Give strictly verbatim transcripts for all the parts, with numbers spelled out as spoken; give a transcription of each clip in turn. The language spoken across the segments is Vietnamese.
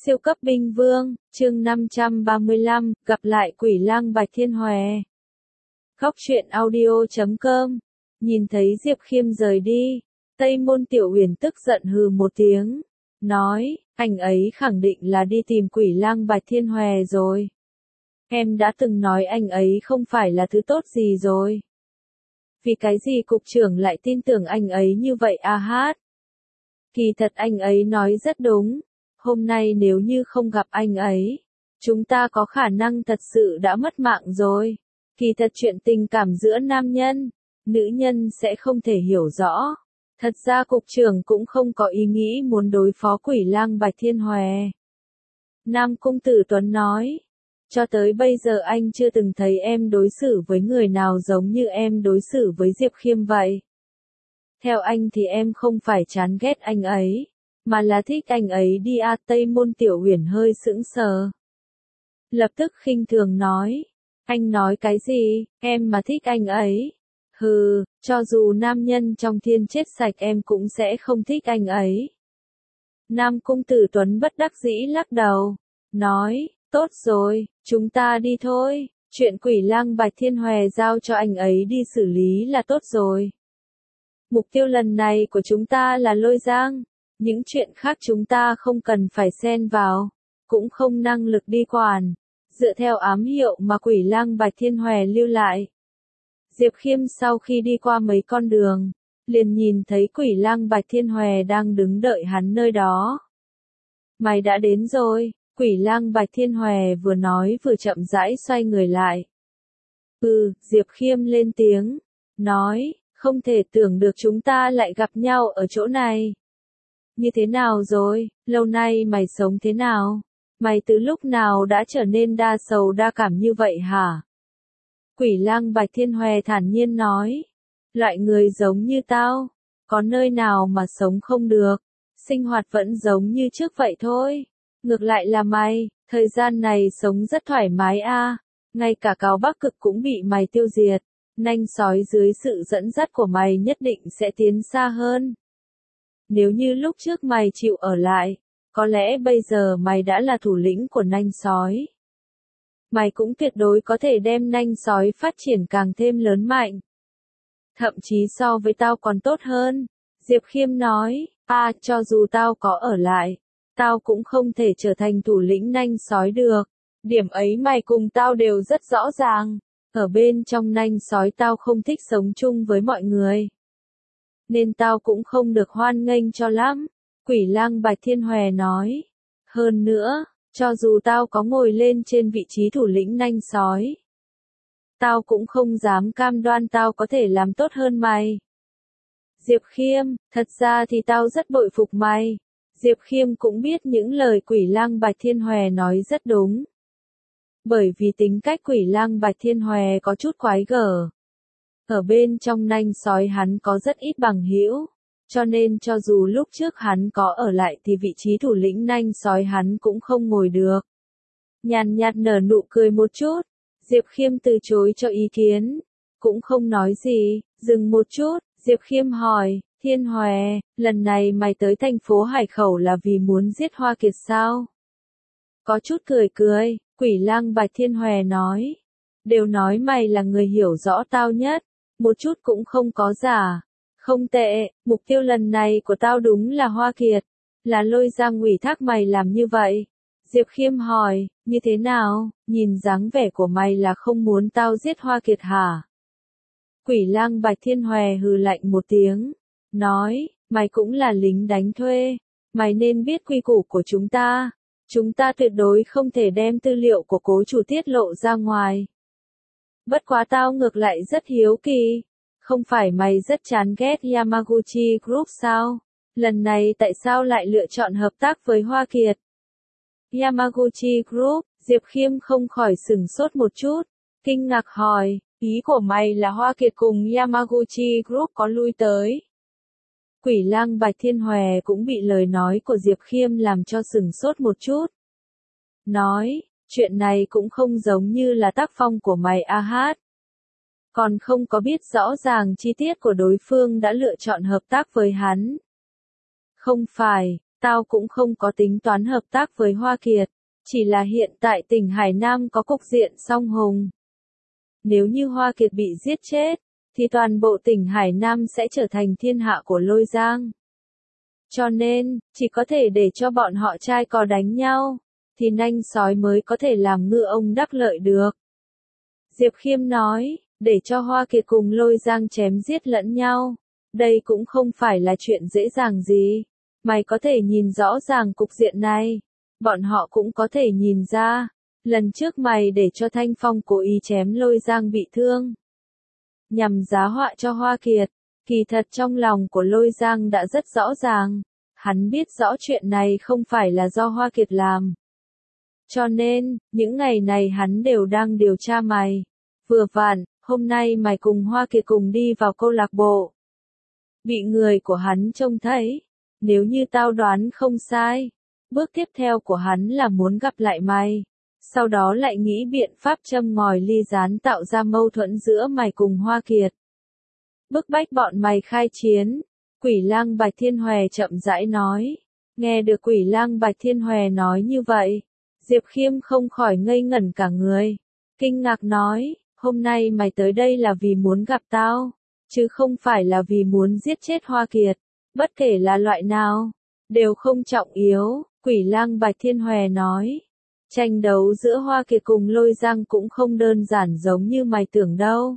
Siêu cấp binh vương, chương năm trăm ba mươi lăm, gặp lại quỷ lang Bạch Thiên Hòe. Góc truyện audio chấm com. Nhìn thấy Diệp Khiêm rời đi, Tây Môn Tiểu Uyển tức giận hừ một tiếng, nói, anh ấy khẳng định là đi tìm quỷ lang Bạch Thiên Hòe rồi. Em đã từng nói anh ấy không phải là thứ tốt gì rồi. Vì cái gì cục trưởng lại tin tưởng anh ấy như vậy a hát? Kỳ thật anh ấy nói rất đúng. Hôm nay nếu như không gặp anh ấy, chúng ta có khả năng thật sự đã mất mạng rồi. Kỳ thật chuyện tình cảm giữa nam nhân, nữ nhân sẽ không thể hiểu rõ. Thật ra cục trưởng cũng không có ý nghĩ muốn đối phó quỷ lang Bạch Thiên Hòe. Nam Cung Tử Tuấn nói, cho tới bây giờ anh chưa từng thấy em đối xử với người nào giống như em đối xử với Diệp Khiêm vậy. Theo anh thì em không phải chán ghét anh ấy, mà là thích anh ấy đi à. Tây Môn Tiểu Uyển hơi sững sờ. Lập tức khinh thường nói, anh nói cái gì, em mà thích anh ấy. Hừ, cho dù nam nhân trong thiên chết sạch em cũng sẽ không thích anh ấy. Nam Cung Tử Tuấn bất đắc dĩ lắc đầu, nói, tốt rồi, chúng ta đi thôi, chuyện quỷ lang Bạch Thiên Hòe giao cho anh ấy đi xử lý là tốt rồi. Mục tiêu lần này của chúng ta là Lôi Giang. Những chuyện khác chúng ta không cần phải xen vào, cũng không năng lực đi quản, dựa theo ám hiệu mà quỷ lang Bạch Thiên Hòe lưu lại. Diệp Khiêm sau khi đi qua mấy con đường, liền nhìn thấy quỷ lang Bạch Thiên Hòe đang đứng đợi hắn nơi đó. Mày đã đến rồi, quỷ lang Bạch Thiên Hòe vừa nói vừa chậm rãi xoay người lại. Ừ, Diệp Khiêm lên tiếng, nói, không thể tưởng được chúng ta lại gặp nhau ở chỗ này. Như thế nào rồi, lâu nay mày sống thế nào? Mày từ lúc nào đã trở nên đa sầu đa cảm như vậy hả? Quỷ lang Bạch Thiên Hòe thản nhiên nói, loại người giống như tao, có nơi nào mà sống không được, sinh hoạt vẫn giống như trước vậy thôi. Ngược lại là mày, thời gian này sống rất thoải mái a, à. Ngay cả Cao Bắc Cực cũng bị mày tiêu diệt, nanh sói dưới sự dẫn dắt của mày nhất định sẽ tiến xa hơn. Nếu như lúc trước mày chịu ở lại, có lẽ bây giờ mày đã là thủ lĩnh của nanh sói. Mày cũng tuyệt đối có thể đem nanh sói phát triển càng thêm lớn mạnh. Thậm chí so với tao còn tốt hơn. Diệp Khiêm nói, à, cho dù tao có ở lại, tao cũng không thể trở thành thủ lĩnh nanh sói được. Điểm ấy mày cùng tao đều rất rõ ràng. Ở bên trong nanh sói tao không thích sống chung với mọi người, nên tao cũng không được hoan nghênh cho lắm. Quỷ lang Bạch Thiên Hòe nói. Hơn nữa, cho dù tao có ngồi lên trên vị trí thủ lĩnh nanh sói, tao cũng không dám cam đoan tao có thể làm tốt hơn mày. Diệp Khiêm, thật ra thì tao rất bội phục mày. Diệp Khiêm cũng biết những lời quỷ lang Bạch Thiên Hòe nói rất đúng. Bởi vì tính cách quỷ lang Bạch Thiên Hòe có chút quái gở. Ở bên trong nanh sói hắn có rất ít bằng hữu, cho nên cho dù lúc trước hắn có ở lại thì vị trí thủ lĩnh nanh sói hắn cũng không ngồi được. Nhàn nhạt nở nụ cười một chút, Diệp Khiêm từ chối cho ý kiến, cũng không nói gì, dừng một chút, Diệp Khiêm hỏi, Thiên Hòe, lần này mày tới thành phố Hải Khẩu là vì muốn giết Hoa Kiệt sao? Có chút cười cười, quỷ lang Bạch Thiên Hòe nói, đều nói mày là người hiểu rõ tao nhất. Một chút cũng không có giả. Không tệ, mục tiêu lần này của tao đúng là Hoa Kiệt. Là Lôi Giang ủy thác mày làm như vậy. Diệp Khiêm hỏi, như thế nào, nhìn dáng vẻ của mày là không muốn tao giết Hoa Kiệt hả? Quỷ lang Bạch Thiên Hòe hừ lạnh một tiếng, nói, mày cũng là lính đánh thuê. Mày nên biết quy củ của chúng ta. Chúng ta tuyệt đối không thể đem tư liệu của cố chủ tiết lộ ra ngoài. Bất quá tao ngược lại rất hiếu kỳ, không phải mày rất chán ghét Yamaguchi Group sao? Lần này tại sao lại lựa chọn hợp tác với Hoa Kiệt? Yamaguchi Group, Diệp Khiêm không khỏi sửng sốt một chút, kinh ngạc hỏi, ý của mày là Hoa Kiệt cùng Yamaguchi Group có lui tới? Quỷ lang Bạch Thiên Hòe cũng bị lời nói của Diệp Khiêm làm cho sửng sốt một chút. Nói, chuyện này cũng không giống như là tác phong của mày a hát. Còn không có biết rõ ràng chi tiết của đối phương đã lựa chọn hợp tác với hắn. Không phải, Tao cũng không có tính toán hợp tác với Hoa Kiệt, chỉ là hiện tại tỉnh Hải Nam có cục diện song hùng. Nếu như Hoa Kiệt bị giết chết, thì toàn bộ tỉnh Hải Nam sẽ trở thành thiên hạ của Lôi Giang. Cho nên, chỉ có thể để cho bọn họ trai cò đánh nhau, thì nanh sói mới có thể làm ngư ông đắc lợi được. Diệp Khiêm nói, để cho Hoa Kiệt cùng Lôi Giang chém giết lẫn nhau, đây cũng không phải là chuyện dễ dàng gì. Mày có thể nhìn rõ ràng cục diện này, bọn họ cũng có thể nhìn ra. Lần trước mày để cho Thanh Phong cố ý chém Lôi Giang bị thương, nhằm giá họa cho Hoa Kiệt, kỳ thật trong lòng của Lôi Giang đã rất rõ ràng. Hắn biết rõ chuyện này không phải là do Hoa Kiệt làm. Cho nên, những ngày này hắn đều đang điều tra mày. Vừa vặn, hôm nay mày cùng Hoa Kiệt cùng đi vào câu lạc bộ. Bị người của hắn trông thấy. Nếu như tao đoán không sai, bước tiếp theo của hắn là muốn gặp lại mày. Sau đó lại nghĩ biện pháp châm ngòi ly gián tạo ra mâu thuẫn giữa mày cùng Hoa Kiệt. Bức bách bọn mày khai chiến. Quỷ lang Bạch Thiên Hòe chậm rãi nói. Nghe được Quỷ lang Bạch Thiên Hòe nói như vậy, Diệp Khiêm không khỏi ngây ngẩn cả người. Kinh ngạc nói, hôm nay mày tới đây là vì muốn gặp tao, chứ không phải là vì muốn giết chết Hoa Kiệt. Bất kể là loại nào, đều không trọng yếu, Quỷ lang Bạch Thiên Hòe nói. Tranh đấu giữa Hoa Kiệt cùng Lôi Giang cũng không đơn giản giống như mày tưởng đâu.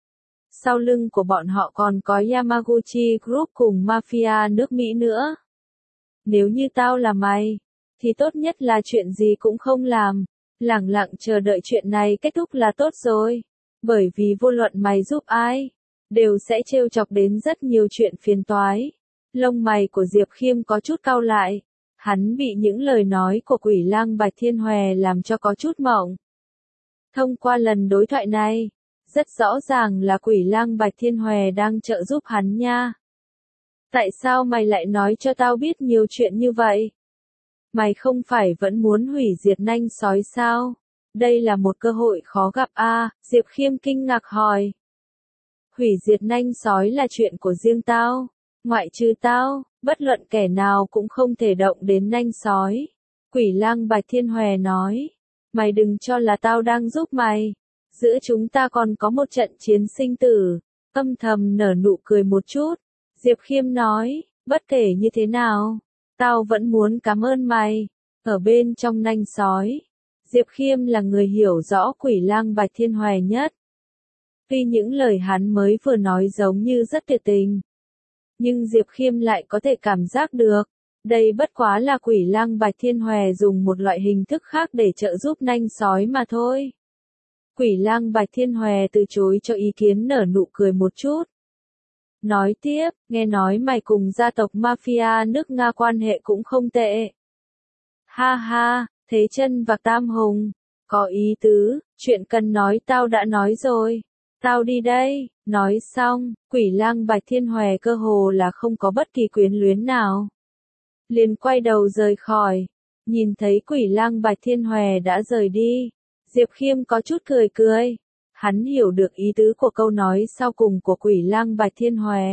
Sau lưng của bọn họ còn có Yamaguchi Group cùng Mafia nước Mỹ nữa. Nếu như tao là mày, thì tốt nhất là chuyện gì cũng không làm, lẳng lặng chờ đợi chuyện này kết thúc là tốt rồi. Bởi vì vô luận mày giúp ai, đều sẽ trêu chọc đến rất nhiều chuyện phiền toái. Lông mày của Diệp Khiêm có chút cau lại. Hắn bị những lời nói của Quỷ lang Bạch Thiên Hòe làm cho có chút mộng. Thông qua lần đối thoại này, rất rõ ràng là Quỷ lang Bạch Thiên Hòe đang trợ giúp hắn nha. Tại sao mày lại nói cho tao biết nhiều chuyện như vậy? Mày không phải vẫn muốn hủy diệt nanh sói sao? Đây là một cơ hội khó gặp a, à, Diệp Khiêm kinh ngạc hỏi. Hủy diệt nanh sói là chuyện của riêng tao. Ngoại trừ tao, bất luận kẻ nào cũng không thể động đến nanh sói. Quỷ lang Bạch Thiên Hòe nói. Mày đừng cho là tao đang giúp mày. Giữa chúng ta còn có một trận chiến sinh tử. Âm thầm nở nụ cười một chút. Diệp Khiêm nói, bất kể như thế nào, tao vẫn muốn cảm ơn mày. Ở bên trong nanh sói, Diệp Khiêm là người hiểu rõ Quỷ lang Bạch Thiên Hòe nhất. Tuy những lời hắn mới vừa nói giống như rất tuyệt tình, nhưng Diệp Khiêm lại có thể cảm giác được, đây bất quá là Quỷ lang Bạch Thiên Hòe dùng một loại hình thức khác để trợ giúp nanh sói mà thôi. Quỷ lang Bạch Thiên Hòe từ chối cho ý kiến nở nụ cười một chút. Nói tiếp, nghe nói mày cùng gia tộc Mafia nước Nga quan hệ cũng không tệ. Ha ha, Thế Chân và Tam Hùng, có ý tứ, chuyện cần nói tao đã nói rồi. Tao đi đây, nói xong, Quỷ lang Bạch Thiên Hòe cơ hồ là không có bất kỳ quyến luyến nào. Liền quay đầu rời khỏi, nhìn thấy Quỷ lang Bạch Thiên Hòe đã rời đi, Diệp Khiêm có chút cười cười. Hắn hiểu được ý tứ của câu nói sau cùng của Quỷ lang Bạch Thiên Hòe.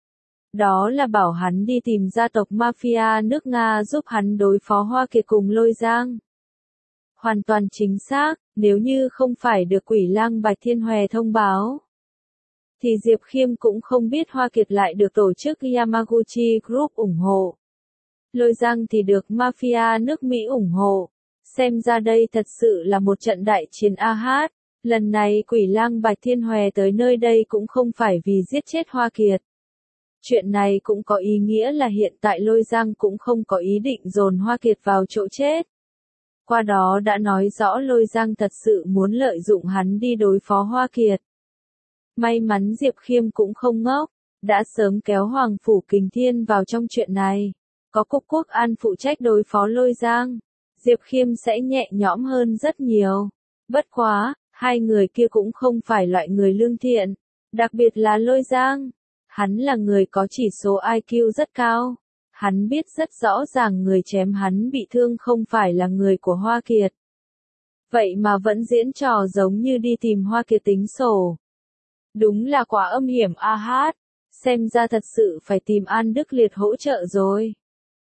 Đó là bảo hắn đi tìm gia tộc Mafia nước Nga giúp hắn đối phó Hoa Kiệt cùng Lôi Giang. Hoàn toàn chính xác, nếu như không phải được Quỷ lang Bạch Thiên Hòe thông báo, thì Diệp Khiêm cũng không biết Hoa Kiệt lại được tổ chức Yamaguchi Group ủng hộ. Lôi Giang thì được Mafia nước Mỹ ủng hộ. Xem ra đây thật sự là một trận đại chiến a hát. Lần này Quỷ lang Bạch Thiên Hòe tới nơi đây cũng không phải vì giết chết Hoa Kiệt. Chuyện này cũng có ý nghĩa là hiện tại Lôi Giang cũng không có ý định dồn Hoa Kiệt vào chỗ chết. Qua đó đã nói rõ Lôi Giang thật sự muốn lợi dụng hắn đi đối phó Hoa Kiệt. May mắn Diệp Khiêm cũng không ngốc, đã sớm kéo Hoàng Phủ Kình Thiên vào trong chuyện này. Có Cục Quốc An phụ trách đối phó Lôi Giang, Diệp Khiêm sẽ nhẹ nhõm hơn rất nhiều. Bất quá, hai người kia cũng không phải loại người lương thiện, đặc biệt là Lôi Giang. Hắn là người có chỉ số i kiu rất cao. Hắn biết rất rõ ràng người chém hắn bị thương không phải là người của Hoa Kiệt. Vậy mà vẫn diễn trò giống như đi tìm Hoa Kiệt tính sổ. Đúng là quá âm hiểm a hát. Xem ra thật sự phải tìm An Đức Liệt hỗ trợ rồi.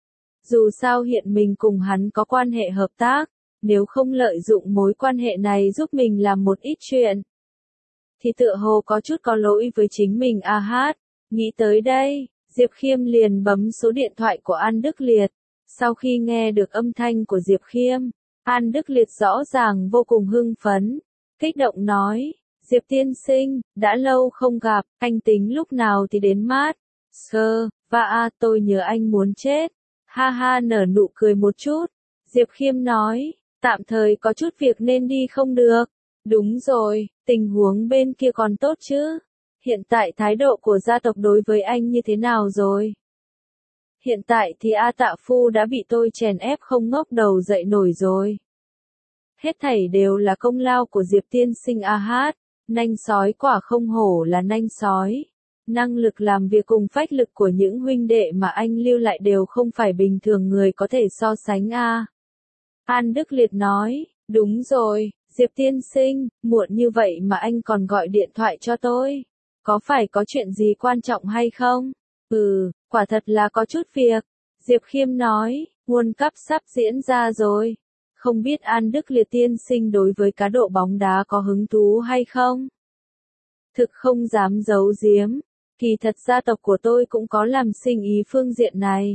Dù sao hiện mình cùng hắn có quan hệ hợp tác, nếu không lợi dụng mối quan hệ này giúp mình làm một ít chuyện, thì tựa hồ có chút có lỗi với chính mình a hát. Nghĩ tới đây, Diệp Khiêm liền bấm số điện thoại của An Đức Liệt. Sau khi nghe được âm thanh của Diệp Khiêm, An Đức Liệt rõ ràng vô cùng hưng phấn, kích động nói, Diệp tiên sinh, đã lâu không gặp, anh tính lúc nào thì đến mát. Sơ, và a tôi nhớ anh muốn chết. Ha ha nở nụ cười một chút. Diệp Khiêm nói, tạm thời có chút việc nên đi không được. Đúng rồi, tình huống bên kia còn tốt chứ? Hiện tại thái độ của gia tộc đối với anh như thế nào rồi? Hiện tại thì A Tạ Phu đã bị tôi chèn ép không ngóc đầu dậy nổi rồi. Hết thảy đều là công lao của Diệp tiên sinh a hát, nanh sói quả không hổ là nanh sói. Năng lực làm việc cùng phách lực của những huynh đệ mà anh lưu lại đều không phải bình thường người có thể so sánh a. An Đức Liệt nói, đúng rồi, Diệp tiên sinh, muộn như vậy mà anh còn gọi điện thoại cho tôi. Có phải có chuyện gì quan trọng hay không? Ừ, quả thật là có chút việc. Diệp Khiêm nói, World Cup sắp diễn ra rồi. Không biết An Đức Liệt tiên sinh đối với cá độ bóng đá có hứng thú hay không? Thực không dám giấu giếm, kỳ thật gia tộc của tôi cũng có làm sinh ý phương diện này.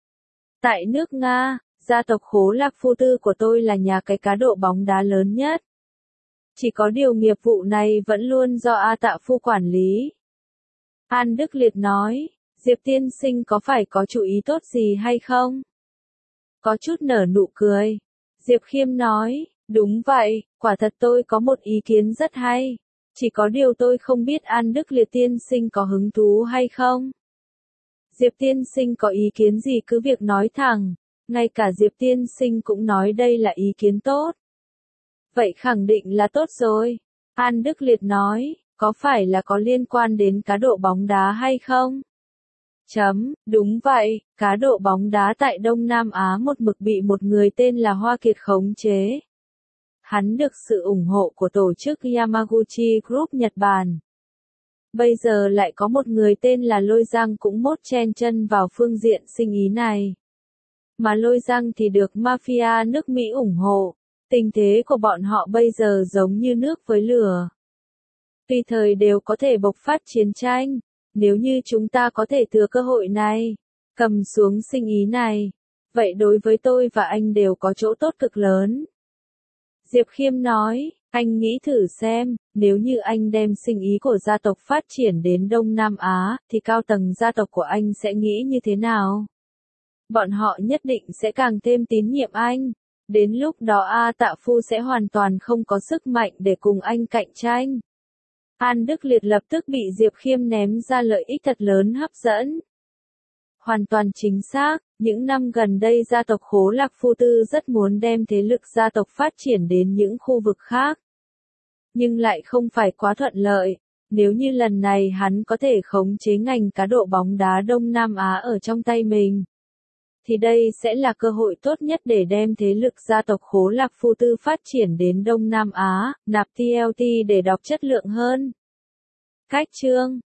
Tại nước Nga, gia tộc Khố Lạc Phu Tư của tôi là nhà cái cá độ bóng đá lớn nhất. Chỉ có điều nghiệp vụ này vẫn luôn do A Tạ Phu quản lý. An Đức Liệt nói, Diệp tiên sinh có phải có chủ ý tốt gì hay không? Có chút nở nụ cười. Diệp Khiêm nói, đúng vậy, quả thật tôi có một ý kiến rất hay. Chỉ có điều tôi không biết An Đức Liệt tiên sinh có hứng thú hay không? Diệp tiên sinh có ý kiến gì cứ việc nói thẳng. Ngay cả Diệp tiên sinh cũng nói đây là ý kiến tốt. Vậy khẳng định là tốt rồi. An Đức Liệt nói, có phải là có liên quan đến cá độ bóng đá hay không? Chấm, đúng vậy, cá độ bóng đá tại Đông Nam Á một mực bị một người tên là Hoa Kiệt khống chế. Hắn được sự ủng hộ của tổ chức Yamaguchi Group Nhật Bản. Bây giờ lại có một người tên là Lôi Giang cũng mốt chen chân vào phương diện sinh ý này. Mà Lôi Giang thì được mafia nước Mỹ ủng hộ. Tình thế của bọn họ bây giờ giống như nước với lửa. Tùy thời đều có thể bộc phát chiến tranh. Nếu như chúng ta có thể thừa cơ hội này, cầm xuống sinh ý này, vậy đối với tôi và anh đều có chỗ tốt cực lớn. Diệp Khiêm nói, anh nghĩ thử xem, nếu như anh đem sinh ý của gia tộc phát triển đến Đông Nam Á, thì cao tầng gia tộc của anh sẽ nghĩ như thế nào? Bọn họ nhất định sẽ càng thêm tín nhiệm anh. Đến lúc đó A Tạ Phu sẽ hoàn toàn không có sức mạnh để cùng anh cạnh tranh. An Đức Liệt lập tức bị Diệp Khiêm ném ra lợi ích thật lớn hấp dẫn. Hoàn toàn chính xác, những năm gần đây gia tộc Khố Lạc Phu Tư rất muốn đem thế lực gia tộc phát triển đến những khu vực khác. Nhưng lại không phải quá thuận lợi. Nếu như lần này hắn có thể khống chế ngành cá độ bóng đá Đông Nam Á ở trong tay mình, thì đây sẽ là cơ hội tốt nhất để đem thế lực gia tộc Khố Lạc Phu Tư phát triển đến Đông Nam Á, nạp tê lờ tê để đọc chất lượng hơn. Cách chương